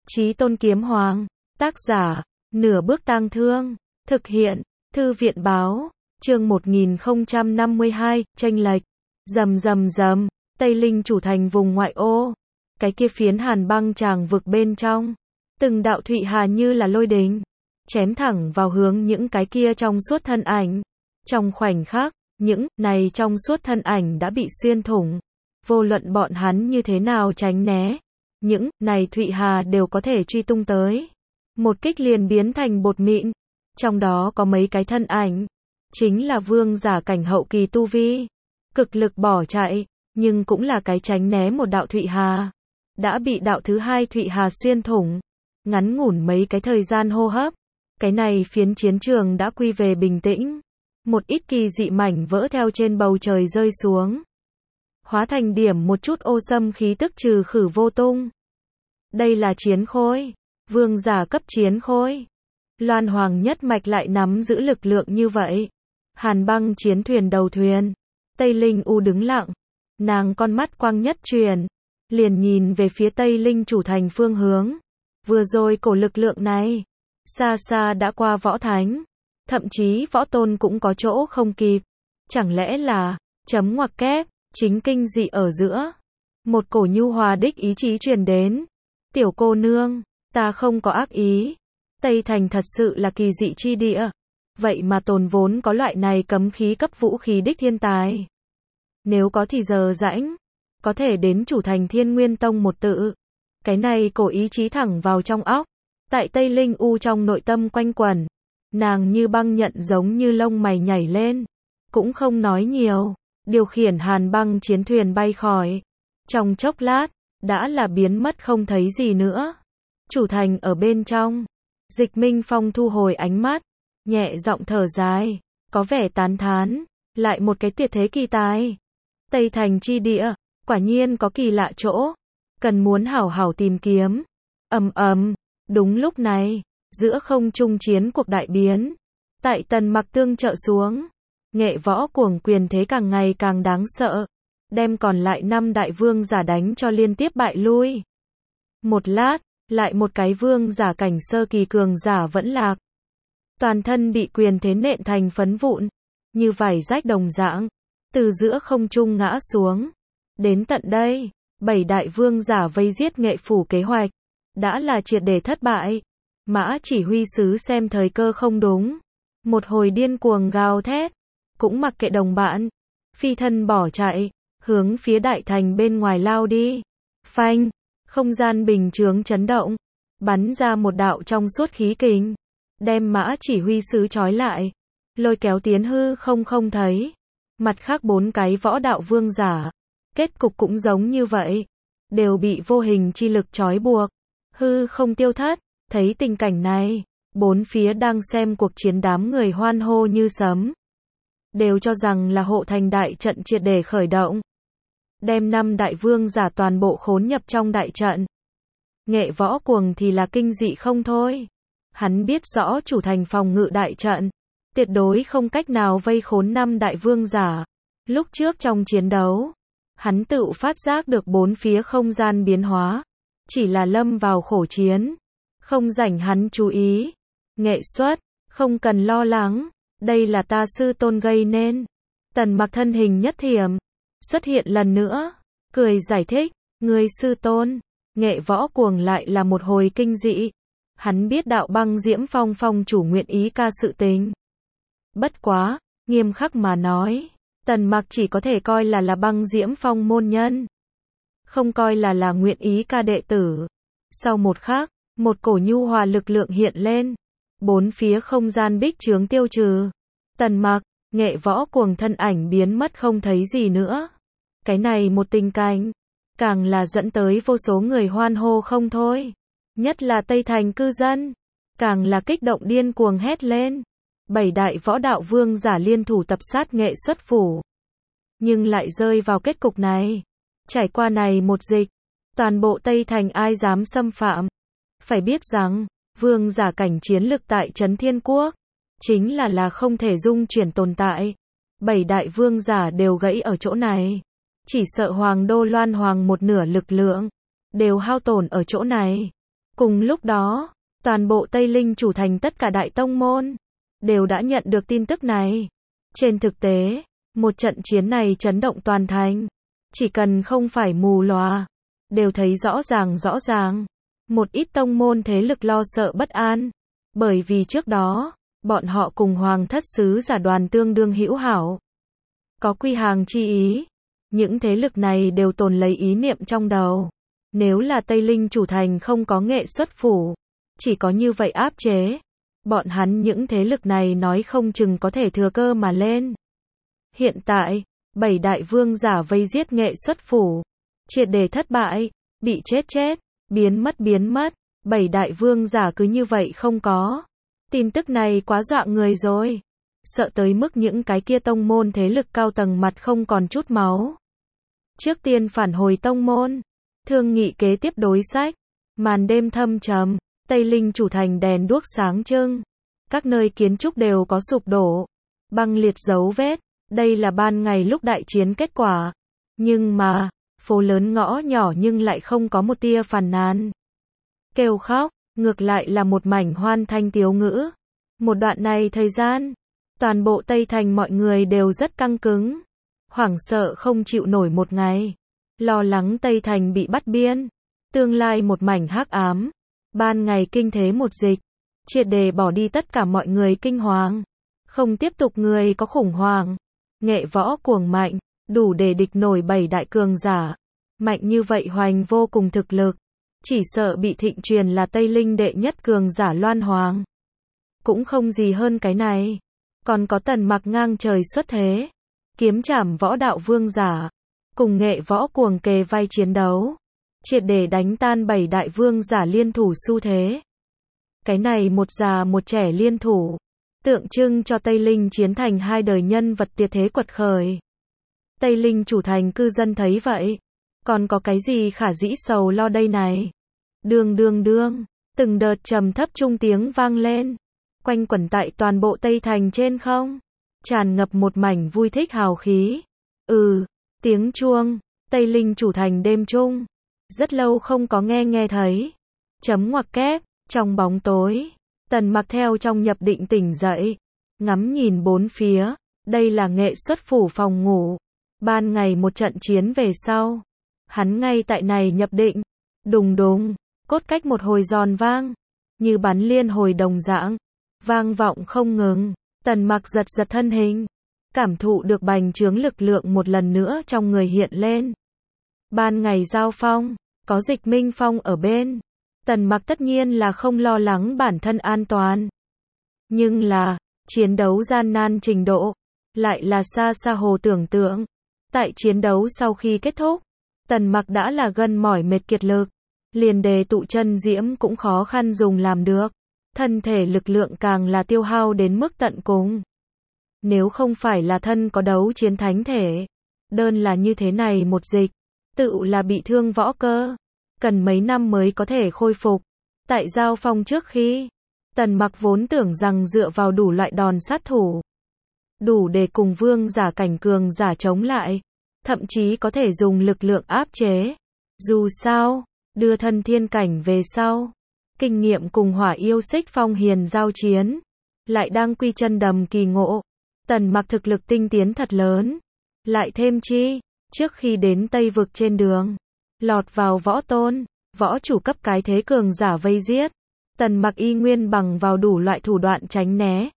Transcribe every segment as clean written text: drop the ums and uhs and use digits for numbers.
Chí Tôn Kiếm Hoàng, tác giả, Nửa Bước Tang Thương, thực hiện, Thư viện báo, chương 1052, chênh lệch, rầm rầm rầm, Tây Linh chủ thành vùng ngoại ô, cái kia phiến hàn băng tràng vực bên trong, từng đạo thụy hà như là lôi đình, chém thẳng vào hướng những cái kia trong suốt thân ảnh. Trong khoảnh khắc, những này trong suốt thân ảnh đã bị xuyên thủng, vô luận bọn hắn như thế nào tránh né, những này thụy hà đều có thể truy tung tới. Một kích liền biến thành bột mịn, trong đó có mấy cái thân ảnh, chính là vương giả cảnh hậu kỳ tu vi, cực lực bỏ chạy, nhưng cũng là cái tránh né một đạo thụy hà, đã bị đạo thứ hai thụy hà xuyên thủng. Ngắn ngủn mấy cái thời gian hô hấp, cái này phiến chiến trường đã quy về bình tĩnh. Một ít kỳ dị mảnh vỡ theo trên bầu trời rơi xuống, hóa thành điểm một chút ô xâm khí tức trừ khử vô tung. Đây là chiến khôi, vương giả cấp chiến khôi. Loan Hoàng nhất mạch lại nắm giữ lực lượng như vậy. Hàn băng chiến thuyền đầu thuyền, Tây Linh U đứng lặng, nàng con mắt quang nhất truyền, liền nhìn về phía Tây Linh chủ thành phương hướng. Vừa rồi cổ lực lượng này, xa xa đã qua võ thánh, thậm chí võ tôn cũng có chỗ không kịp. Chẳng lẽ là, chấm ngoặc kép, chính kinh dị ở giữa. Một cổ nhu hòa đích ý chí truyền đến. Tiểu cô nương, ta không có ác ý. Tây Thành thật sự là kỳ dị chi địa. Vậy mà tồn vốn có loại này cấm khí cấp vũ khí đích thiên tài. Nếu có thì giờ rãnh, có thể đến chủ thành Thiên Nguyên Tông một tự. Cái này cổ ý chí thẳng vào trong óc. Tại Tây Linh U trong nội tâm quanh quẩn. Nàng như băng nhận giống như lông mày nhảy lên. Cũng không nói nhiều. Điều khiển hàn băng chiến thuyền bay khỏi. Trong chốc lát, đã là biến mất không thấy gì nữa. Chủ thành ở bên trong. Dịch Minh Phong thu hồi ánh mắt. Nhẹ giọng thở dài. Có vẻ tán thán. Lại một cái tuyệt thế kỳ tài. Tây Thành chi địa. Quả nhiên có kỳ lạ chỗ. Cần muốn hảo hảo tìm kiếm. Ầm ầm. Đúng lúc này, giữa không trung chiến cuộc đại biến. Tại Tần Mặc tương trợ xuống, nghệ võ cuồng quyền thế càng ngày càng đáng sợ, đem còn lại 5 đại vương giả đánh cho liên tiếp bại lui. Một lát, lại một cái vương giả cảnh sơ kỳ cường giả vẫn lạc. Toàn thân bị quyền thế nện thành phấn vụn, như vải rách đồng dạng, từ giữa không trung ngã xuống. Đến tận đây, 7 đại vương giả vây giết nghệ phủ kế hoạch đã là triệt để thất bại. Mã chỉ huy sứ xem thời cơ không đúng, một hồi điên cuồng gào thét, cũng mặc kệ đồng bạn, phi thân bỏ chạy, hướng phía đại thành bên ngoài lao đi. Phanh, không gian bình chướng chấn động, bắn ra một đạo trong suốt khí kình, đem mã chỉ huy sứ trói lại, lôi kéo tiến hư không thấy. Mặt khác 4 cái võ đạo vương giả, kết cục cũng giống như vậy, đều bị vô hình chi lực trói buộc. Hư không tiêu thất, thấy tình cảnh này, 4 phía đang xem cuộc chiến đám người hoan hô như sấm. Đều cho rằng là hộ thành đại trận triệt để khởi động. Đem 5 đại vương giả toàn bộ khốn nhập trong đại trận. Nghệ võ cuồng thì là kinh dị không thôi. Hắn biết rõ chủ thành phòng ngự đại trận, tuyệt đối không cách nào vây khốn 5 đại vương giả. Lúc trước trong chiến đấu, hắn tự phát giác được 4 phía không gian biến hóa. Chỉ là lâm vào khổ chiến, không rảnh hắn chú ý. Nghệ xuất, không cần lo lắng, đây là ta sư tôn gây nên. Tần Mặc thân hình nhất thiểm, xuất hiện lần nữa, cười giải thích, người sư tôn. Nghệ võ cuồng lại là một hồi kinh dị. Hắn biết đạo băng diễm phong phong chủ nguyện ý ca sự tình. Bất quá, nghiêm khắc mà nói, Tần Mặc chỉ có thể coi là băng diễm phong môn nhân. Không coi là nguyện ý ca đệ tử. Sau một khắc, một cổ nhu hòa lực lượng hiện lên. 4 phía không gian bích chướng tiêu trừ. Tần Mặc, nghệ võ cuồng thân ảnh biến mất không thấy gì nữa. Cái này một tình cảnh, càng là dẫn tới vô số người hoan hô không thôi. Nhất là Tây Thành cư dân, càng là kích động điên cuồng hét lên. 7 đại võ đạo vương giả liên thủ tập sát nghệ xuất phủ. Nhưng lại rơi vào kết cục này. Trải qua này một dịch, toàn bộ Tây Thành ai dám xâm phạm. Phải biết rằng, vương giả cảnh chiến lực tại Trấn Thiên Quốc, chính là không thể dung chuyển tồn tại. 7 đại vương giả đều gãy ở chỗ này. Chỉ sợ Hoàng đô Loan Hoàng một nửa lực lượng, đều hao tổn ở chỗ này. Cùng lúc đó, toàn bộ Tây Linh chủ thành tất cả đại tông môn đều đã nhận được tin tức này. Trên thực tế, một trận chiến này chấn động toàn thành. Chỉ cần không phải mù lòa, đều thấy rõ ràng. Một ít tông môn thế lực lo sợ bất an. Bởi vì trước đó, bọn họ cùng Hoàng thất sứ giả đoàn tương đương hữu hảo. Có quy hàng chi ý. Những thế lực này đều tồn lấy ý niệm trong đầu. Nếu là Tây Linh chủ thành không có nghệ xuất phủ, chỉ có như vậy áp chế, bọn hắn những thế lực này nói không chừng có thể thừa cơ mà lên. Hiện tại, 7 đại vương giả vây giết nghệ xuất phủ, triệt để thất bại, bị chết, biến mất, 7 đại vương giả cứ như vậy không có. Tin tức này quá dọa người rồi, sợ tới mức những cái kia tông môn thế lực cao tầng mặt không còn chút máu. Trước tiên phản hồi tông môn, thương nghị kế tiếp đối sách. Màn đêm thâm trầm, Tây Linh chủ thành đèn đuốc sáng trưng, các nơi kiến trúc đều có sụp đổ, băng liệt dấu vết. Đây là ban ngày lúc đại chiến kết quả. Nhưng mà, phố lớn ngõ nhỏ nhưng lại không có một tia phàn nàn, kêu khóc, ngược lại là một mảnh hoan thanh tiếu ngữ. Một đoạn này thời gian, toàn bộ Tây Thành mọi người đều rất căng cứng, hoảng sợ không chịu nổi một ngày, lo lắng Tây Thành bị bắt biên, tương lai một mảnh hắc ám, ban ngày kinh thế một dịch, triệt để bỏ đi tất cả mọi người kinh hoàng, không tiếp tục người có khủng hoảng, nghệ võ cuồng mạnh, đủ để địch nổi 7 đại cường giả, mạnh như vậy hoành vô cùng thực lực, chỉ sợ bị thịnh truyền là Tây Linh đệ nhất cường giả Loan Hoàng. Cũng không gì hơn cái này, còn có Tần Mặc ngang trời xuất thế, kiếm trảm võ đạo vương giả, cùng nghệ võ cuồng kề vai chiến đấu, triệt để đánh tan 7 đại vương giả liên thủ xu thế. Cái này một già một trẻ liên thủ, tượng trưng cho Tây Linh chiến thành hai đời nhân vật tuyệt thế quật khởi. Tây Linh chủ thành cư dân thấy vậy, còn có cái gì khả dĩ sầu lo đây này. Đương, từng đợt trầm thấp trung tiếng vang lên, quanh quẩn tại toàn bộ Tây Thành trên không, tràn ngập một mảnh vui thích hào khí. Tiếng chuông, Tây Linh chủ thành đêm trung, rất lâu không có nghe thấy. Chấm ngoặc kép, trong bóng tối, Tần Mặc theo trong nhập định tỉnh dậy, ngắm nhìn bốn phía, đây là nghệ xuất phủ phòng ngủ. Ban ngày một trận chiến về sau, hắn ngay tại này nhập định, đùng, cốt cách một hồi giòn vang, như bắn liên hồi đồng dạng, vang vọng không ngừng. Tần Mặc giật thân hình, cảm thụ được bành trướng lực lượng một lần nữa trong người hiện lên. Ban ngày giao phong, có Dịch Minh Phong ở bên, Tần Mặc tất nhiên là không lo lắng bản thân an toàn. Nhưng là, chiến đấu gian nan trình độ, lại là xa hồ tưởng tượng. Tại chiến đấu sau khi kết thúc, Tần Mặc đã là gần mỏi mệt kiệt lực, liền đề tụ chân diễm cũng khó khăn dùng làm được, thân thể lực lượng càng là tiêu hao đến mức tận cùng. Nếu không phải là thân có đấu chiến thánh thể, đơn là như thế này một dịch, tự là bị thương võ cơ, cần mấy năm mới có thể khôi phục. Tại giao phong trước khi, Tần Mặc vốn tưởng rằng dựa vào đủ loại đòn sát thủ, đủ để cùng vương giả cảnh cường giả chống lại, thậm chí có thể dùng lực lượng áp chế. Dù sao, đưa thân thiên cảnh về sau, kinh nghiệm cùng Hỏa Yêu Xích Phong Hiền giao chiến, lại đang quy chân đầm kỳ ngộ. Tần Mặc thực lực tinh tiến thật lớn, lại thêm chi, trước khi đến Tây vực trên đường, lọt vào võ tôn, võ chủ cấp cái thế cường giả vây giết, Tần Mặc y nguyên bằng vào đủ loại thủ đoạn tránh né.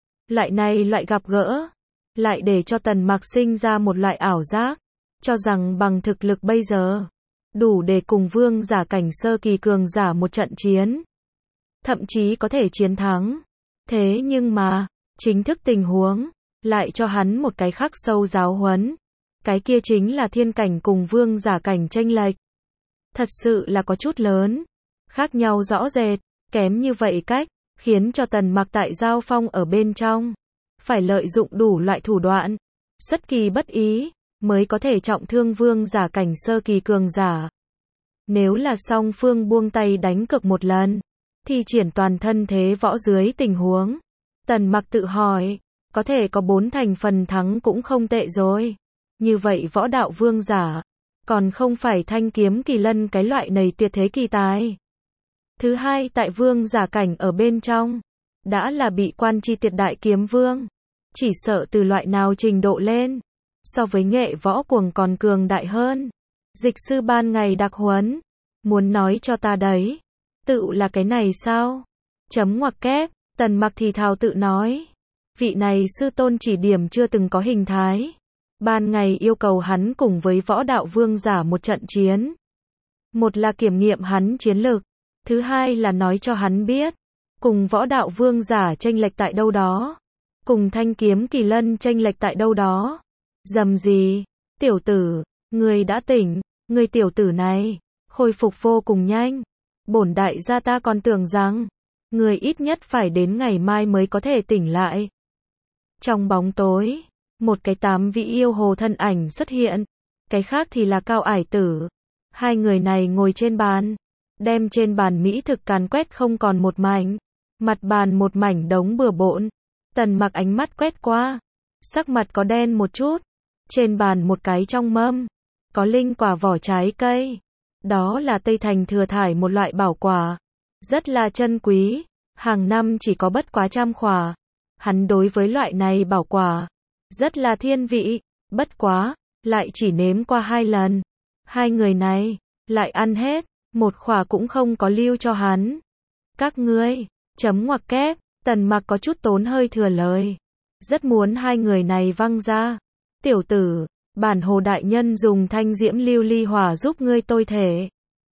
Loại gặp gỡ, lại để cho Tần Mặc sinh ra một loại ảo giác, cho rằng bằng thực lực bây giờ, đủ để cùng vương giả cảnh sơ kỳ cường giả một trận chiến, thậm chí có thể chiến thắng. Thế nhưng mà, chính thức tình huống, lại cho hắn một cái khắc sâu giáo huấn. Cái kia chính là thiên cảnh cùng vương giả cảnh chênh lệch. Thật sự là có chút lớn, khác nhau rõ rệt, kém như vậy cách, khiến cho Tần Mặc tại giao phong ở bên trong, phải lợi dụng đủ loại thủ đoạn, xuất kỳ bất ý, mới có thể trọng thương vương giả cảnh sơ kỳ cường giả. Nếu là song phương buông tay đánh cược một lần, thi triển toàn thân thế võ dưới tình huống, Tần Mặc tự hỏi, có thể có 4 thành phần thắng cũng không tệ rồi. Như vậy võ đạo vương giả, còn không phải thanh kiếm kỳ lân cái loại này tuyệt thế kỳ tài. Thứ hai tại vương giả cảnh ở bên trong. Đã là bị quan chi tuyệt đại kiếm vương. Chỉ sợ từ loại nào trình độ lên. So với nghệ võ cuồng còn cường đại hơn. Dịch sư ban ngày đặc huấn. Muốn nói cho ta đấy. Tự là cái này sao? Chấm ngoặc kép, Tần Mặc thì thào tự nói. Vị này sư tôn chỉ điểm chưa từng có hình thái. Ban ngày yêu cầu hắn cùng với võ đạo vương giả một trận chiến. Một là kiểm nghiệm hắn chiến lực. Thứ hai là nói cho hắn biết. Cùng võ đạo vương giả chênh lệch tại đâu đó. Cùng thanh kiếm kỳ lân chênh lệch tại đâu đó. Dầm gì? Tiểu tử, người đã tỉnh. Người tiểu tử này, khôi phục vô cùng nhanh. Bổn đại gia ta còn tưởng rằng, người ít nhất phải đến ngày mai mới có thể tỉnh lại. Trong bóng tối, một cái tám vị yêu hồ thân ảnh xuất hiện. Cái khác thì là Cao Ải Tử. Hai người này ngồi trên bàn. Đem trên bàn mỹ thực càn quét không còn một mảnh. Mặt bàn một mảnh đống bừa bộn. Tần Mặc ánh mắt quét qua. Sắc mặt có đen một chút. Trên bàn một cái trong mâm. Có linh quả vỏ trái cây. Đó là Tây Thành thừa thải một loại bảo quả. Rất là chân quý. Hàng năm chỉ có bất quá 100 khỏa. Hắn đối với loại này bảo quả. Rất là thiên vị. Bất quá. Lại chỉ nếm qua 2 lần. Hai người này. Lại ăn hết. Một khỏa cũng không có lưu cho hắn. Các ngươi. Chấm ngoặc kép. Tần Mặc có chút tốn hơi thừa lời. Rất muốn hai người này văng ra. Tiểu tử. Bản hồ đại nhân dùng thanh diễm lưu ly hỏa giúp ngươi tôi thể.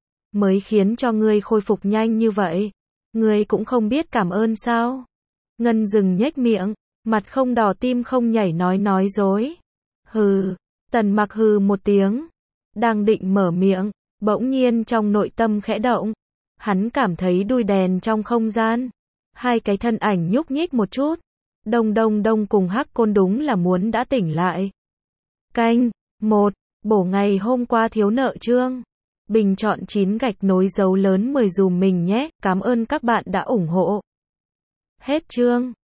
Mới khiến cho ngươi khôi phục nhanh như vậy. Ngươi cũng không biết cảm ơn sao? Ngân dừng nhếch miệng. Mặt không đỏ tim không nhảy nói dối. Hừ. Tần Mặc hừ một tiếng. Đang định mở miệng. Bỗng nhiên trong nội tâm khẽ động. Hắn cảm thấy đuôi đèn trong không gian. Hai cái thân ảnh nhúc nhích một chút. Đông cùng Hắc Côn đúng là muốn đã tỉnh lại. Canh 1. Bổ ngày hôm qua thiếu nợ chương. Bình chọn 9 gạch nối dấu lớn 10 dùm mình nhé. Cảm ơn các bạn đã ủng hộ. Hết chương.